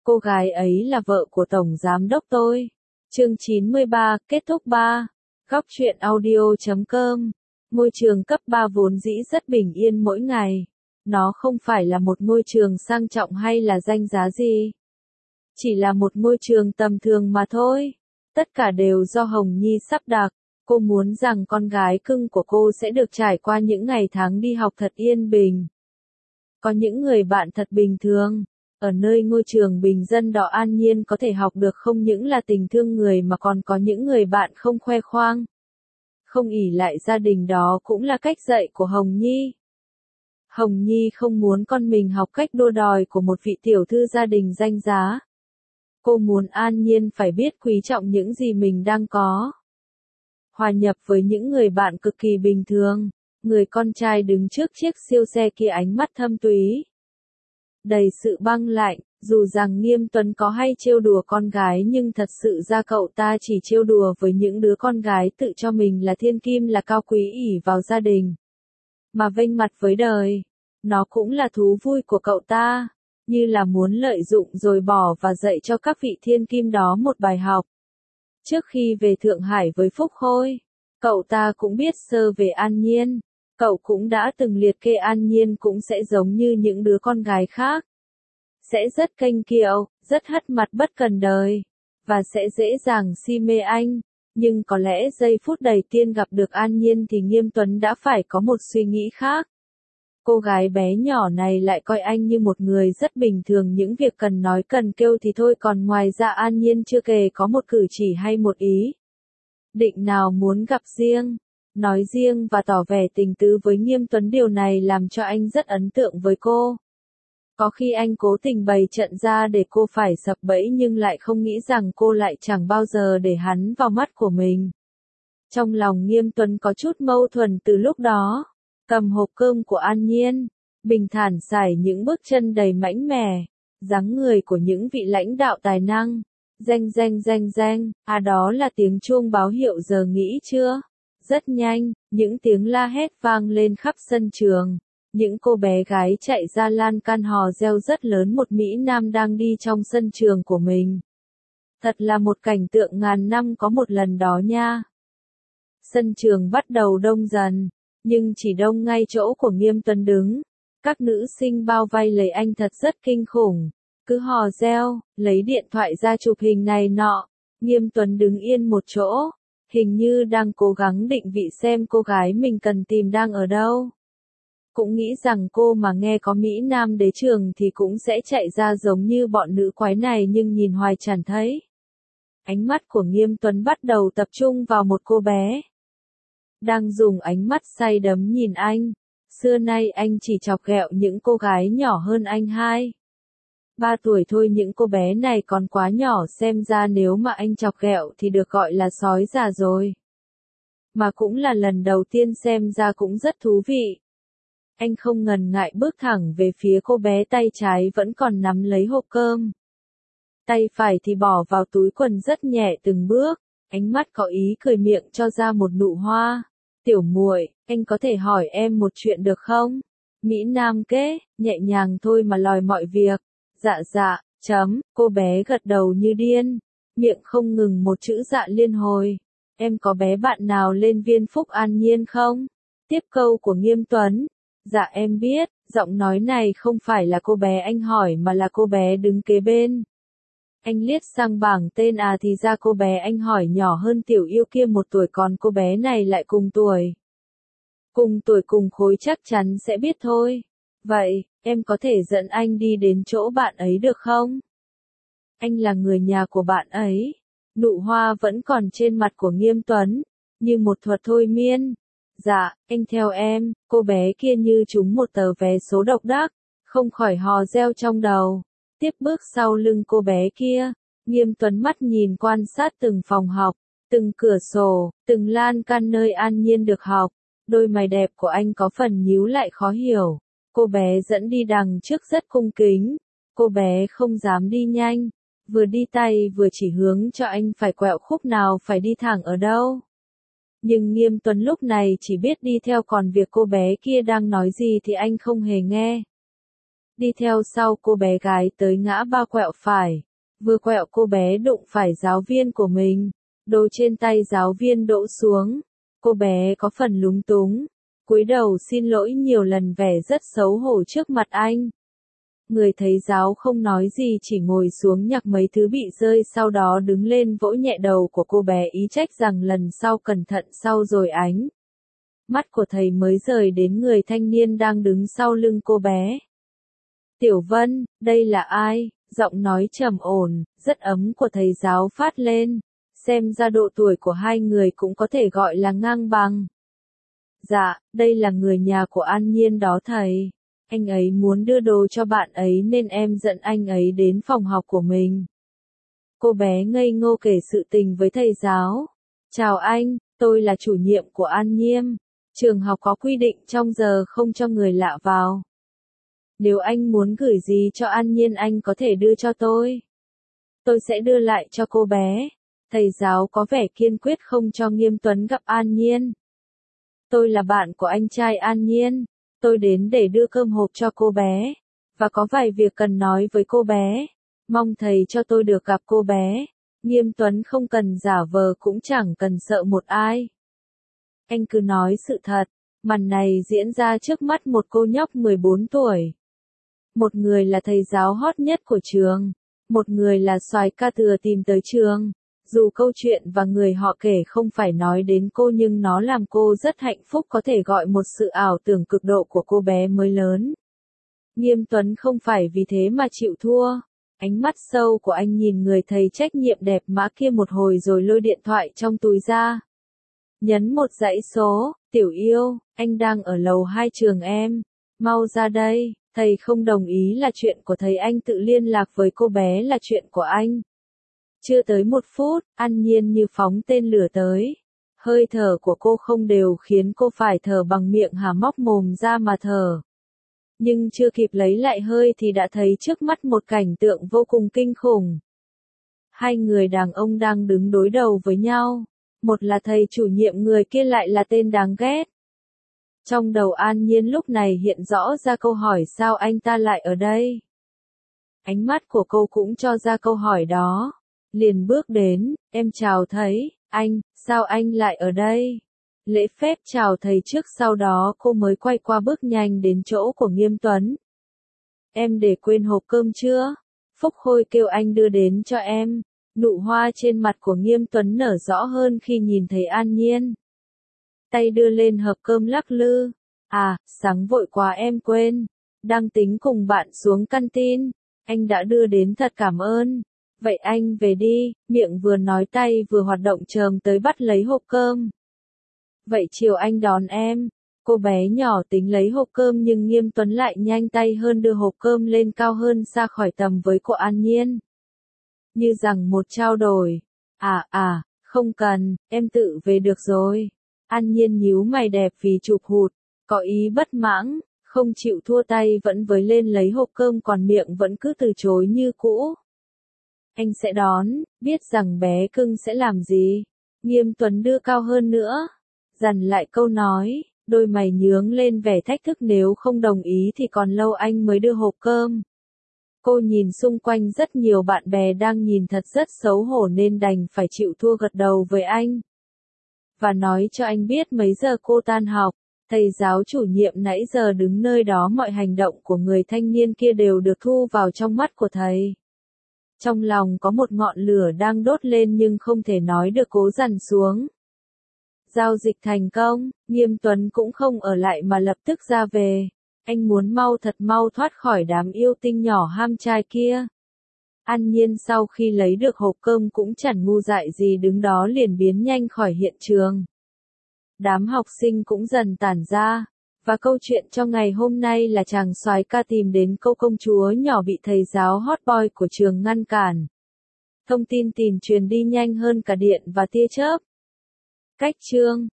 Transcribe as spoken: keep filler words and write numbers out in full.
Cô gái ấy là vợ của Tổng Giám đốc tôi. Chương chín mươi ba, kết thúc ba. Góc truyện audio chấm com. Ngôi trường cấp ba vốn dĩ rất bình yên mỗi ngày. Nó không phải là một ngôi trường sang trọng hay là danh giá gì. Chỉ là một ngôi trường tầm thường mà thôi. Tất cả đều do Hồng Nhi sắp đặt. Cô muốn rằng con gái cưng của cô sẽ được trải qua những ngày tháng đi học thật yên bình. Có những người bạn thật bình thường. Ở nơi ngôi trường bình dân đó an nhiên có thể học được không những là tình thương người mà còn có những người bạn không khoe khoang. Không ỷ lại gia đình đó cũng là cách dạy của Hồng Nhi. Hồng Nhi không muốn con mình học cách đua đòi của một vị tiểu thư gia đình danh giá. Cô muốn an nhiên phải biết quý trọng những gì mình đang có. Hòa nhập với những người bạn cực kỳ bình thường, người con trai đứng trước chiếc siêu xe kia ánh mắt thâm túy. Đầy sự băng lạnh, dù rằng Nghiêm Tuấn có hay trêu đùa con gái nhưng thật sự ra cậu ta chỉ trêu đùa với những đứa con gái tự cho mình là thiên kim là cao quý ỷ vào gia đình. Mà vênh mặt với đời, nó cũng là thú vui của cậu ta, như là muốn lợi dụng rồi bỏ và dạy cho các vị thiên kim đó một bài học. Trước khi về Thượng Hải với Phúc Khôi, cậu ta cũng biết sơ về An Nhiên. Cậu cũng đã từng liệt kê An Nhiên cũng sẽ giống như những đứa con gái khác. Sẽ rất kênh kiệu, rất hất mặt bất cần đời. Và sẽ dễ dàng si mê anh. Nhưng có lẽ giây phút đầu tiên gặp được An Nhiên thì Nghiêm Tuấn đã phải có một suy nghĩ khác. Cô gái bé nhỏ này lại coi anh như một người rất bình thường, những việc cần nói cần kêu thì thôi, còn ngoài ra An Nhiên chưa kể có một cử chỉ hay một ý định nào muốn gặp riêng, nói riêng và tỏ vẻ tình tứ với Nghiêm Tuấn. Điều này làm cho anh rất ấn tượng với cô. Có khi anh cố tình bày trận ra để cô phải sập bẫy nhưng lại không nghĩ rằng cô lại chẳng bao giờ để hắn vào mắt của mình. Trong lòng Nghiêm Tuấn có chút mâu thuẫn từ lúc đó. Cầm hộp cơm của An Nhiên, bình thản sải những bước chân đầy mãnh mẻ, dáng người của những vị lãnh đạo tài năng. Reng reng reng reng, à đó là tiếng chuông báo hiệu giờ nghỉ trưa. Rất nhanh, những tiếng la hét vang lên khắp sân trường. Những cô bé gái chạy ra lan can hò reo rất lớn, một Mỹ Nam đang đi trong sân trường của mình. Thật là một cảnh tượng ngàn năm có một lần đó nha. Sân trường bắt đầu đông dần, nhưng chỉ đông ngay chỗ của Nghiêm Tuấn đứng. Các nữ sinh bao vây lấy anh thật rất kinh khủng. Cứ hò reo, lấy điện thoại ra chụp hình này nọ. Nghiêm Tuấn đứng yên một chỗ, hình như đang cố gắng định vị xem cô gái mình cần tìm đang ở đâu. Cũng nghĩ rằng cô mà nghe có Mỹ Nam đế trường thì cũng sẽ chạy ra giống như bọn nữ quái này, nhưng nhìn hoài chẳng thấy. Ánh mắt của Nghiêm Tuấn bắt đầu tập trung vào một cô bé đang dùng ánh mắt say đắm nhìn anh. Xưa nay anh chỉ chọc ghẹo những cô gái nhỏ hơn anh hai ba tuổi thôi, những cô bé này còn quá nhỏ, xem ra nếu mà anh chọc ghẹo thì được gọi là sói già rồi. Mà cũng là lần đầu tiên, xem ra cũng rất thú vị. Anh không ngần ngại bước thẳng về phía cô bé, tay trái vẫn còn nắm lấy hộp cơm. Tay phải thì bỏ vào túi quần rất nhẹ từng bước, ánh mắt có ý cười, miệng cho ra một nụ hoa. Tiểu muội, anh có thể hỏi em một chuyện được không? Mỹ Nam kế, nhẹ nhàng thôi mà lòi mọi việc. Dạ dạ, chấm, cô bé gật đầu như điên, miệng không ngừng một chữ dạ liên hồi. Em có bé bạn nào lên viên Phúc An Nhiên không? Tiếp câu của Nghiêm Tuấn. Dạ em biết, giọng nói này không phải là cô bé anh hỏi mà là cô bé đứng kế bên. Anh liếc sang bảng tên, à thì ra cô bé anh hỏi nhỏ hơn tiểu yêu kia một tuổi, còn cô bé này lại cùng tuổi. Cùng tuổi cùng khối chắc chắn sẽ biết thôi. Vậy, em có thể dẫn anh đi đến chỗ bạn ấy được không? Anh là người nhà của bạn ấy. Nụ hoa vẫn còn trên mặt của Nghiêm Tuấn, như một thuật thôi miên. Dạ, anh theo em. Cô bé kia như trúng một tờ vé số độc đắc, không khỏi hò reo trong đầu. Tiếp bước sau lưng cô bé kia, Nghiêm Tuấn mắt nhìn quan sát từng phòng học, từng cửa sổ, từng lan can nơi An Nhiên được học. Đôi mày đẹp của anh có phần nhíu lại khó hiểu. Cô bé dẫn đi đằng trước rất cung kính. Cô bé không dám đi nhanh, vừa đi tay vừa chỉ hướng cho anh phải quẹo khúc nào, phải đi thẳng ở đâu. Nhưng Nghiêm Tuấn lúc này chỉ biết đi theo, còn việc cô bé kia đang nói gì thì anh không hề nghe. Đi theo sau cô bé gái tới ngã ba quẹo phải. Vừa quẹo cô bé đụng phải giáo viên của mình. Đồ trên tay giáo viên đổ xuống. Cô bé có phần lúng túng. Cúi đầu xin lỗi nhiều lần vẻ rất xấu hổ trước mặt anh. Người thầy giáo không nói gì chỉ ngồi xuống nhặt mấy thứ bị rơi sau đó đứng lên vỗ nhẹ đầu của cô bé ý trách rằng lần sau cẩn thận sau rồi ánh. Mắt của thầy mới rời đến người thanh niên đang đứng sau lưng cô bé. Tiểu Vân, đây là ai? Giọng nói trầm ổn, rất ấm của thầy giáo phát lên. Xem ra độ tuổi của hai người cũng có thể gọi là ngang bằng. Dạ, đây là người nhà của An Nhiên đó thầy. Anh ấy muốn đưa đồ cho bạn ấy nên em dẫn anh ấy đến phòng học của mình. Cô bé ngây ngô kể sự tình với thầy giáo. Chào anh, tôi là chủ nhiệm của An Nhiên. Trường học có quy định trong giờ không cho người lạ vào. Nếu anh muốn gửi gì cho An Nhiên anh có thể đưa cho tôi. Tôi sẽ đưa lại cho cô bé. Thầy giáo có vẻ kiên quyết không cho Nghiêm Tuấn gặp An Nhiên. Tôi là bạn của anh trai An Nhiên. Tôi đến để đưa cơm hộp cho cô bé. Và có vài việc cần nói với cô bé. Mong thầy cho tôi được gặp cô bé. Nghiêm Tuấn không cần giả vờ cũng chẳng cần sợ một ai. Anh cứ nói sự thật. Màn này diễn ra trước mắt một cô nhóc mười bốn tuổi. Một người là thầy giáo hot nhất của trường. Một người là soái ca thừa tìm tới trường. Dù câu chuyện và người họ kể không phải nói đến cô nhưng nó làm cô rất hạnh phúc có thể gọi một sự ảo tưởng cực độ của cô bé mới lớn. Nghiêm Tuấn không phải vì thế mà chịu thua. Ánh mắt sâu của anh nhìn người thầy trách nhiệm đẹp mã kia một hồi rồi lôi điện thoại trong túi ra. Nhấn một dãy số, tiểu yêu, anh đang ở lầu hai trường em. Mau ra đây, thầy không đồng ý là chuyện của thầy anh tự liên lạc với cô bé là chuyện của anh. Chưa tới một phút, An Nhiên như phóng tên lửa tới. Hơi thở của cô không đều khiến cô phải thở bằng miệng há móc mồm ra mà thở. Nhưng chưa kịp lấy lại hơi thì đã thấy trước mắt một cảnh tượng vô cùng kinh khủng. Hai người đàn ông đang đứng đối đầu với nhau. Một là thầy chủ nhiệm, người kia lại là tên đáng ghét. Trong đầu An Nhiên lúc này hiện rõ ra câu hỏi sao anh ta lại ở đây. Ánh mắt của cô cũng cho ra câu hỏi đó. Liền bước đến, em chào thầy, anh, sao anh lại ở đây? Lễ phép chào thầy trước sau đó cô mới quay qua bước nhanh đến chỗ của Nghiêm Tuấn. Em để quên hộp cơm chưa? Phúc Khôi kêu anh đưa đến cho em. Nụ hoa trên mặt của Nghiêm Tuấn nở rõ hơn khi nhìn thấy An Nhiên. Tay đưa lên hộp cơm lắc lư. À, sáng vội quá em quên. Đang tính cùng bạn xuống canteen. Anh đã đưa đến thật cảm ơn. Vậy anh về đi, miệng vừa nói tay vừa hoạt động chồm tới bắt lấy hộp cơm. Vậy chiều anh đón em. Cô bé nhỏ tính lấy hộp cơm nhưng Nghiêm Tuấn lại nhanh tay hơn đưa hộp cơm lên cao hơn xa khỏi tầm với của An Nhiên. Như rằng một trao đổi. À à, không cần, em tự về được rồi. An Nhiên nhíu mày đẹp vì chụp hụt, có ý bất mãn, không chịu thua tay vẫn với lên lấy hộp cơm còn miệng vẫn cứ từ chối như cũ. Anh sẽ đón, biết rằng bé cưng sẽ làm gì. Nghiêm Tuấn đưa cao hơn nữa. Dằn lại câu nói, đôi mày nhướng lên vẻ thách thức nếu không đồng ý thì còn lâu anh mới đưa hộp cơm. Cô nhìn xung quanh rất nhiều bạn bè đang nhìn thật rất xấu hổ nên đành phải chịu thua gật đầu với anh. Và nói cho anh biết mấy giờ cô tan học, thầy giáo chủ nhiệm nãy giờ đứng nơi đó mọi hành động của người thanh niên kia đều được thu vào trong mắt của thầy. Trong lòng có một ngọn lửa đang đốt lên nhưng không thể nói được cố dằn xuống. Giao dịch thành công, Nghiêm Tuấn cũng không ở lại mà lập tức ra về. Anh muốn mau thật mau thoát khỏi đám yêu tinh nhỏ ham trai kia. An Nhiên sau khi lấy được hộp cơm cũng chẳng ngu dại gì đứng đó liền biến nhanh khỏi hiện trường. Đám học sinh cũng dần tản ra. Và câu chuyện trong ngày hôm nay là chàng soái ca tìm đến cô công chúa nhỏ bị thầy giáo hot boy của trường ngăn cản. Thông tin tìm truyền đi nhanh hơn cả điện và tia chớp. Cách chương